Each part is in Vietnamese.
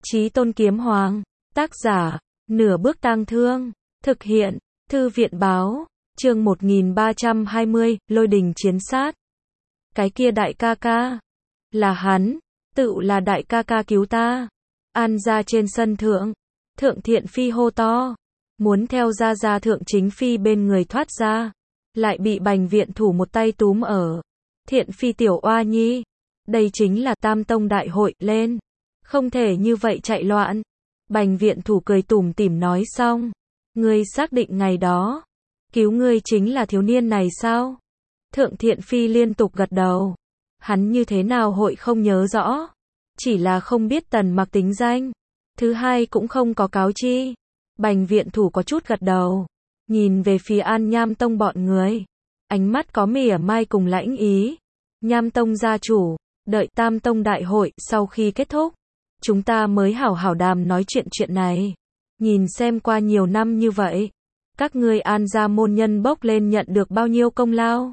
Chí Tôn Kiếm Hoàng, tác giả, Nửa Bước Tang Thương, thực hiện, Thư viện báo, chương 1320, Lôi đình chiến sát. Cái kia đại ca ca, là hắn, tự là đại ca ca cứu ta. An gia trên sân thượng, Thượng Thiện Phi hô to, muốn theo gia Thượng Chính Phi bên người thoát ra, lại bị Bành viện thủ một tay túm ở. Thiện Phi tiểu oa nhi, đây chính là Tam Tông đại hội, lên, không thể như vậy chạy loạn. Bành viện thủ cười tủm tỉm nói xong, ngươi xác định ngày đó, cứu ngươi chính là thiếu niên này sao? Thượng Thiện Phi liên tục gật đầu, hắn như thế nào hội không nhớ rõ, chỉ là không biết Tần Mặc tính danh, thứ hai cũng không có cáo chi. Bành viện thủ có chút gật đầu, nhìn về phía An Nham Tông bọn người, ánh mắt có mỉa mai cùng lãnh ý. Nham Tông gia chủ, đợi Tam Tông đại hội sau khi kết thúc, chúng ta mới hảo hảo đàm nói chuyện này. Nhìn xem qua nhiều năm như vậy, các ngươi An gia môn nhân bốc lên nhận được bao nhiêu công lao.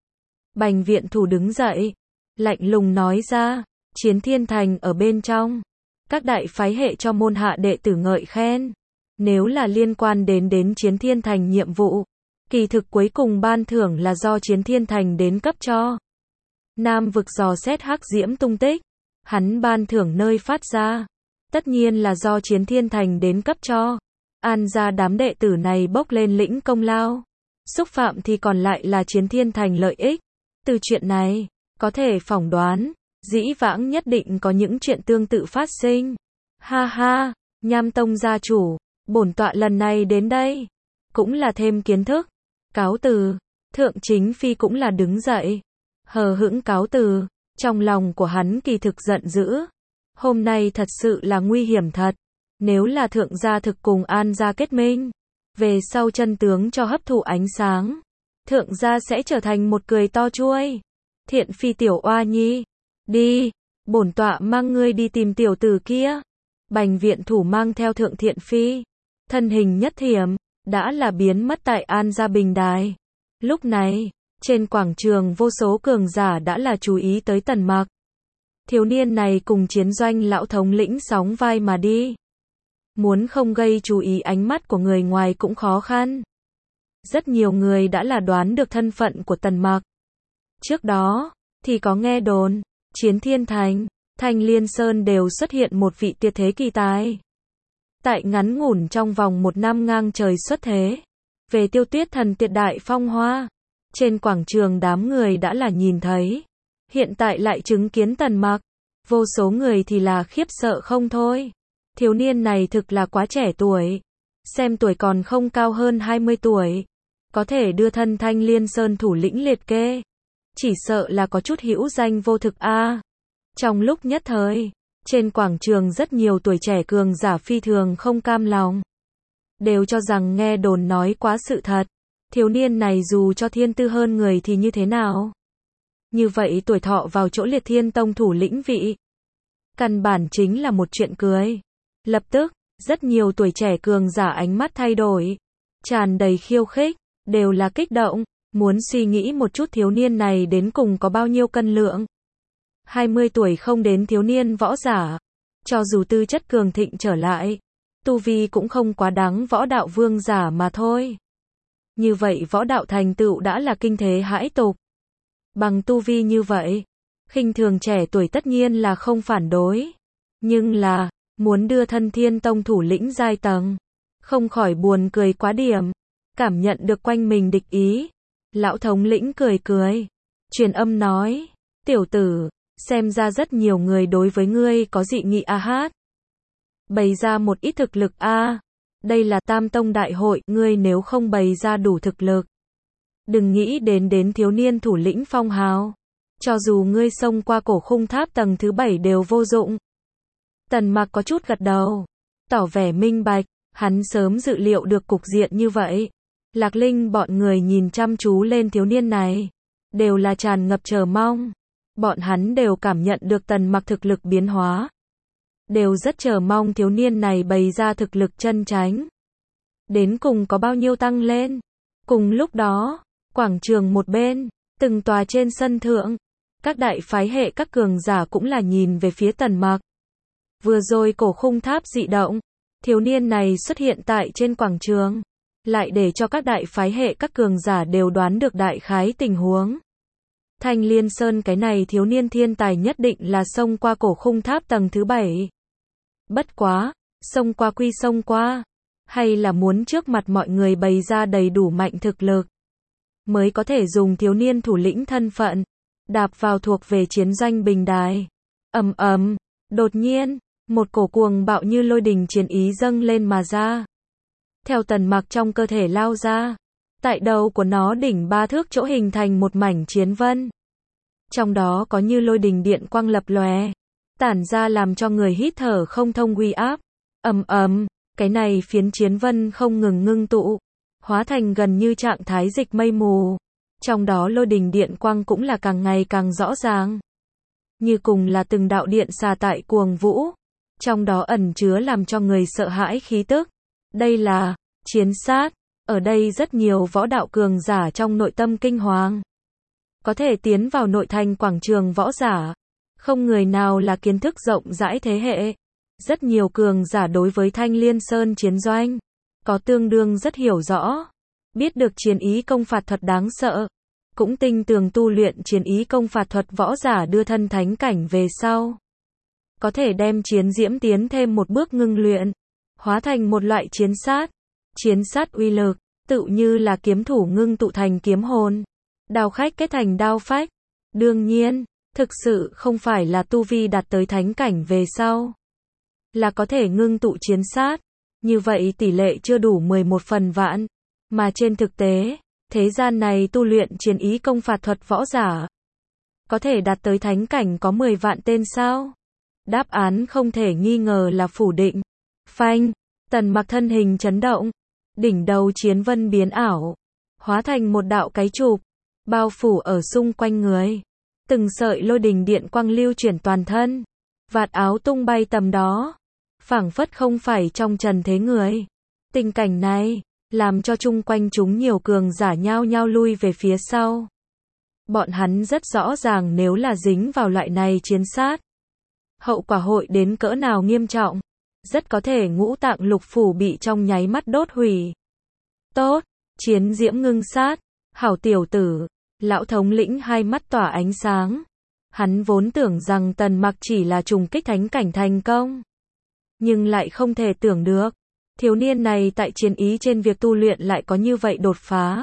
Bành viện thủ đứng dậy, lạnh lùng nói ra, Chiến Thiên Thành ở bên trong, các đại phái hệ cho môn hạ đệ tử ngợi khen. Nếu là liên quan đến Chiến Thiên Thành nhiệm vụ, kỳ thực cuối cùng ban thưởng là do Chiến Thiên Thành đến cấp cho. Nam vực dò xét hắc diễm tung tích, hắn ban thưởng nơi phát ra, tất nhiên là do Chiến Thiên Thành đến cấp cho. An gia đám đệ tử này bốc lên lĩnh công lao, xúc phạm thì còn lại là Chiến Thiên Thành lợi ích. Từ chuyện này, có thể phỏng đoán, dĩ vãng nhất định có những chuyện tương tự phát sinh. Ha ha, Nham Tông gia chủ, bổn tọa lần này đến đây, cũng là thêm kiến thức. Cáo từ. Thượng Chính Phi cũng là đứng dậy, hờ hững cáo từ. Trong lòng của hắn kỳ thực giận dữ, hôm nay thật sự là nguy hiểm thật. Nếu là thượng gia thực cùng An gia kết minh, về sau chân tướng cho hấp thụ ánh sáng, thượng gia sẽ trở thành một cười to chuôi. Thiện Phi tiểu oa nhi, đi, bổn tọa mang ngươi đi tìm tiểu tử kia. Bành viện thủ mang theo Thượng Thiện Phi, thân hình nhất thiểm, đã là biến mất tại An gia bình đài. Lúc này, trên quảng trường vô số cường giả đã là chú ý tới Tần Mặc. Thiếu niên này cùng chiến doanh lão thống lĩnh sóng vai mà đi. Muốn không gây chú ý ánh mắt của người ngoài cũng khó khăn. Rất nhiều người đã là đoán được thân phận của Tần Mặc. Trước đó, thì có nghe đồn, Chiến Thiên Thành, Thanh Liên Sơn đều xuất hiện một vị tuyệt thế kỳ tài. Tại ngắn ngủn trong vòng một năm ngang trời xuất thế, về Tiêu Tuyết Thần tuyệt đại phong hoa. Trên quảng trường đám người đã là nhìn thấy, hiện tại lại chứng kiến Tần Mặc, vô số người thì là khiếp sợ không thôi. Thiếu niên này thực là quá trẻ tuổi, xem tuổi còn không cao hơn 20 tuổi, có thể đưa thân Thanh Liên Sơn thủ lĩnh liệt kê, chỉ sợ là có chút hữu danh vô thực a. Trong lúc nhất thời, trên quảng trường rất nhiều tuổi trẻ cường giả phi thường không cam lòng, đều cho rằng nghe đồn nói quá sự thật. Thiếu niên này dù cho thiên tư hơn người thì như thế nào? Như vậy tuổi thọ vào chỗ Liệt Thiên Tông thủ lĩnh vị, căn bản chính là một chuyện cười. Lập tức, rất nhiều tuổi trẻ cường giả ánh mắt thay đổi, tràn đầy khiêu khích, đều là kích động, muốn suy nghĩ một chút thiếu niên này đến cùng có bao nhiêu cân lượng. 20 tuổi không đến thiếu niên võ giả, cho dù tư chất cường thịnh trở lại, tu vi cũng không quá đáng võ đạo vương giả mà thôi. Như vậy võ đạo thành tựu đã là kinh thế hãi tục. Bằng tu vi như vậy, khinh thường trẻ tuổi tất nhiên là không phản đối. Nhưng là, muốn đưa thân Thiên Tông thủ lĩnh giai tầng, không khỏi buồn cười quá điểm. Cảm nhận được quanh mình địch ý, lão thống lĩnh cười cười, truyền âm nói, tiểu tử, xem ra rất nhiều người đối với ngươi có dị nghị a hát. Bày ra một ít thực lực a. Đây là Tam Tông đại hội, ngươi nếu không bày ra đủ thực lực, đừng nghĩ đến thiếu niên thủ lĩnh phong hào. Cho dù ngươi xông qua cổ khung tháp tầng thứ 7 đều vô dụng. Tần Mặc có chút gật đầu, tỏ vẻ minh bạch, hắn sớm dự liệu được cục diện như vậy. Lạc Linh bọn người nhìn chăm chú lên thiếu niên này, đều là tràn ngập chờ mong. Bọn hắn đều cảm nhận được Tần Mặc thực lực biến hóa, đều rất chờ mong thiếu niên này bày ra thực lực chân chánh, đến cùng có bao nhiêu tăng lên. Cùng lúc đó, quảng trường một bên, từng tòa trên sân thượng, các đại phái hệ các cường giả cũng là nhìn về phía Tần Mặc. Vừa rồi cổ khung tháp dị động, thiếu niên này xuất hiện tại trên quảng trường, lại để cho các đại phái hệ các cường giả đều đoán được đại khái tình huống. Thanh Liên Sơn cái này thiếu niên thiên tài nhất định là xông qua cổ khung tháp tầng thứ 7. Bất quá, xông qua quy xông qua, hay là muốn trước mặt mọi người bày ra đầy đủ mạnh thực lực, mới có thể dùng thiếu niên thủ lĩnh thân phận, đạp vào thuộc về chiến doanh bình đài. Ầm ầm, đột nhiên, một cổ cuồng bạo như lôi đình chiến ý dâng lên mà ra. Theo Tần Mặc trong cơ thể lao ra, tại đầu của nó đỉnh 3 thước chỗ hình thành một mảnh chiến vân. Trong đó có như lôi đình điện quang lập lòe, tản ra làm cho người hít thở không thông uy áp. Ầm ầm, cái này phiến chiến vân không ngừng ngưng tụ, hóa thành gần như trạng thái dịch mây mù. Trong đó lôi đình điện quang cũng là càng ngày càng rõ ràng, như cùng là từng đạo điện xà tại cuồng vũ, trong đó ẩn chứa làm cho người sợ hãi khí tức. Đây là chiến sát. Ở đây rất nhiều võ đạo cường giả trong nội tâm kinh hoàng, có thể tiến vào nội thành quảng trường võ giả, không người nào là kiến thức rộng rãi thế hệ. Rất nhiều cường giả đối với Thanh Liên Sơn chiến doanh có tương đương rất hiểu rõ, biết được chiến ý công phạt thuật đáng sợ, cũng tinh tường tu luyện chiến ý công phạt thuật võ giả đưa thân thánh cảnh về sau, có thể đem chiến diễm tiến thêm một bước ngưng luyện, hóa thành một loại chiến sát. Chiến sát uy lực, tự như là kiếm thủ ngưng tụ thành kiếm hồn, đao khách kết thành đao phách. Đương nhiên, thực sự không phải là tu vi đạt tới thánh cảnh về sau là có thể ngưng tụ chiến sát, như vậy tỷ lệ chưa đủ 11 phần vạn, mà trên thực tế, thế gian này tu luyện chiến ý công phạt thuật võ giả có thể đạt tới thánh cảnh có 10 vạn tên sao? Đáp án không thể nghi ngờ là phủ định. Phanh, Tần Mặc thân hình chấn động, đỉnh đầu chiến vân biến ảo, hóa thành một đạo cái chụp, bao phủ ở xung quanh người. Từng sợi lôi đình điện quang lưu chuyển toàn thân, vạt áo tung bay tầm đó, phảng phất không phải trong trần thế người. Tình cảnh này, làm cho chung quanh chúng nhiều cường giả nhao nhao lui về phía sau. Bọn hắn rất rõ ràng nếu là dính vào loại này chiến sát, hậu quả hội đến cỡ nào nghiêm trọng. Rất có thể ngũ tạng lục phủ bị trong nháy mắt đốt hủy. Tốt, chiến diễm ngưng sát, hảo tiểu tử. Lão thống lĩnh hai mắt tỏa ánh sáng. Hắn vốn tưởng rằng Tần Mặc chỉ là trùng kích thánh cảnh thành công, nhưng lại không thể tưởng được, thiếu niên này tại chiến ý trên việc tu luyện lại có như vậy đột phá.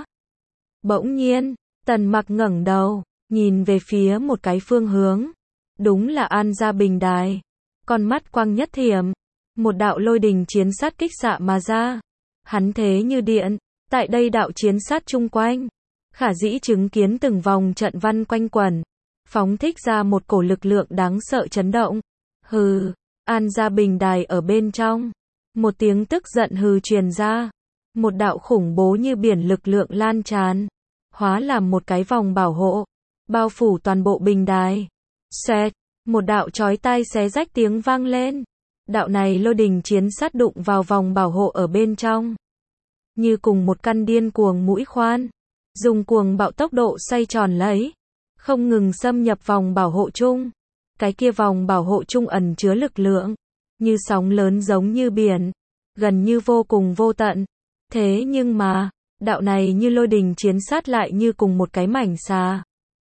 Bỗng nhiên, Tần Mặc ngẩng đầu, nhìn về phía một cái phương hướng. Đúng là An Gia Bình Đài. Con mắt quang nhất thiểm, một đạo lôi đình chiến sát kích xạ mà ra. Hắn thế như điện, tại đây đạo chiến sát chung quanh, khả dĩ chứng kiến từng vòng trận văn quanh quẩn, phóng thích ra một cổ lực lượng đáng sợ chấn động. Hừ, An Gia Bình Đài ở bên trong. Một tiếng tức giận hừ truyền ra. Một đạo khủng bố như biển lực lượng lan tràn, hóa làm một cái vòng bảo hộ, bao phủ toàn bộ bình đài. Xẹt, một đạo chói tai xé rách tiếng vang lên. Đạo này lôi đình chiến sát đụng vào vòng bảo hộ ở bên trong, như cùng một căn điên cuồng mũi khoan, dùng cuồng bạo tốc độ xoay tròn lấy, không ngừng xâm nhập vòng bảo hộ chung. Cái kia vòng bảo hộ chung ẩn chứa lực lượng, như sóng lớn giống như biển, gần như vô cùng vô tận. Thế nhưng mà, đạo này như lôi đình chiến sát lại như cùng một cái mảnh xà.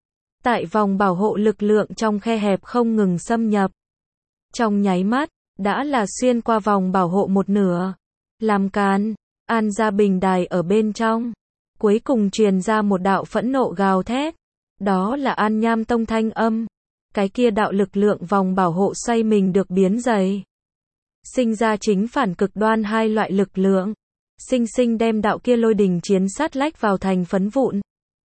Tại vòng bảo hộ lực lượng trong khe hẹp không ngừng xâm nhập. Trong nháy mắt, đã là xuyên qua vòng bảo hộ một nửa. Làm càn, An Gia Bình Đài ở bên trong. Cuối cùng truyền ra một đạo phẫn nộ gào thét. Đó là An Nham Tông thanh âm. Cái kia đạo lực lượng vòng bảo hộ xoay mình được biến dày, sinh ra chính phản cực đoan hai loại lực lượng, sinh sinh đem đạo kia lôi đình chiến sát lách vào thành phấn vụn.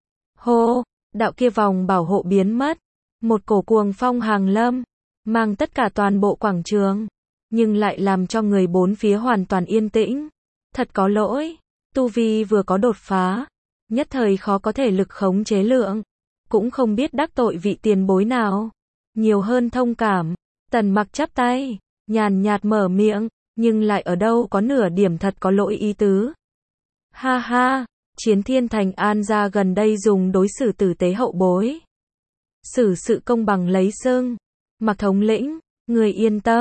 Hô, đạo kia vòng bảo hộ biến mất, một cổ cuồng phong hàng lâm, mang tất cả toàn bộ quảng trường, nhưng lại làm cho người bốn phía hoàn toàn yên tĩnh. Thật có lỗi, tu vi vừa có đột phá, nhất thời khó có thể lực khống chế lượng, cũng không biết đắc tội vị tiền bối nào, nhiều hơn thông cảm. Tần Mặc chắp tay, nhàn nhạt mở miệng, nhưng lại ở đâu có nửa điểm thật có lỗi ý tứ. Ha ha, Chiến Thiên Thành An Gia gần đây dùng đối xử tử tế hậu bối, xử sự công bằng lấy xưng. Mặc thống lĩnh, người yên tâm,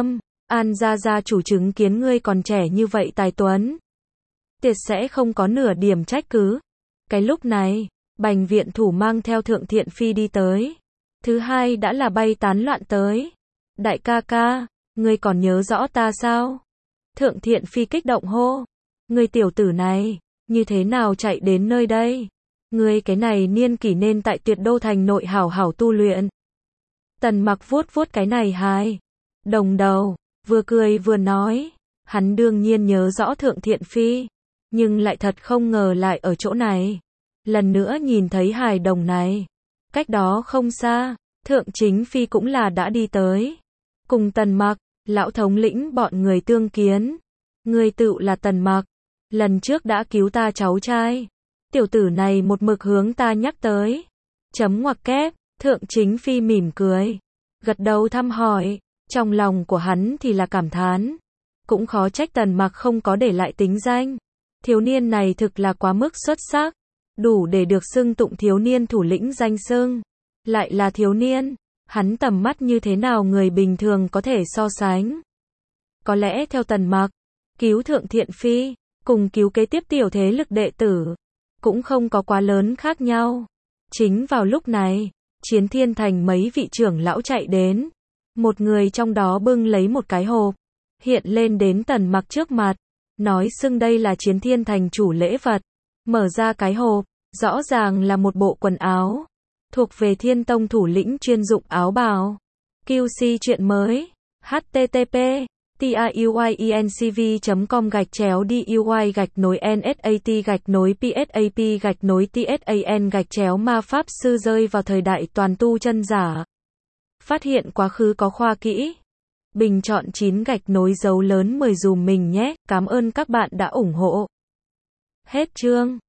An gia chủ chứng kiến ngươi còn trẻ như vậy tài tuấn. Tiệt sẽ không có nửa điểm trách cứ. Cái lúc này, Bành viện thủ mang theo Thượng Thiện Phi đi tới. Thứ hai đã là bay tán loạn tới. Đại ca ca, ngươi còn nhớ rõ ta sao? Thượng Thiện Phi kích động hô. Ngươi tiểu tử này, như thế nào chạy đến nơi đây? Ngươi cái này niên kỷ nên tại Tuyệt Đô thành nội hảo hảo tu luyện. Tần Mặc vuốt vuốt cái này hai đồng đầu, vừa cười vừa nói, hắn đương nhiên nhớ rõ Thượng Thiện Phi, nhưng lại thật không ngờ lại ở chỗ này. Lần nữa nhìn thấy hài đồng này, cách đó không xa, Thượng Chính Phi cũng là đã đi tới. Cùng Tần Mặc, lão thống lĩnh bọn người tương kiến. Người tựu là Tần Mặc, lần trước đã cứu ta cháu trai. Tiểu tử này một mực hướng ta nhắc tới. Chấm ngoặc kép, Thượng Chính Phi mỉm cười, gật đầu thăm hỏi, trong lòng của hắn thì là cảm thán. Cũng khó trách Tần Mặc không có để lại tính danh. Thiếu niên này thực là quá mức xuất sắc, đủ để được xưng tụng thiếu niên thủ lĩnh danh xưng. Lại là thiếu niên, hắn tầm mắt như thế nào người bình thường có thể so sánh. Có lẽ theo Tần Mặc, cứu Thượng Thiện Phi, cùng cứu kế tiếp tiểu thế lực đệ tử, cũng không có quá lớn khác nhau. Chính vào lúc này, Chiến Thiên Thành mấy vị trưởng lão chạy đến. Một người trong đó bưng lấy một cái hộp, hiện lên đến Tần Mặc trước mặt, nói xưng đây là Chiến Thiên Thành chủ lễ vật. Mở ra cái hộp, rõ ràng là một bộ quần áo, thuộc về Thiên Tông thủ lĩnh chuyên dụng áo bào. QC chuyện mới, http://duy.com/NSAT-NSAP-PSAP-TSAN-ma pháp sư rơi vào thời đại toàn tu chân giả. Phát hiện quá khứ có khoa kỹ. Bình chọn 9 dấu lớn 10 dùm mình nhé. Cảm ơn các bạn đã ủng hộ. Hết chương.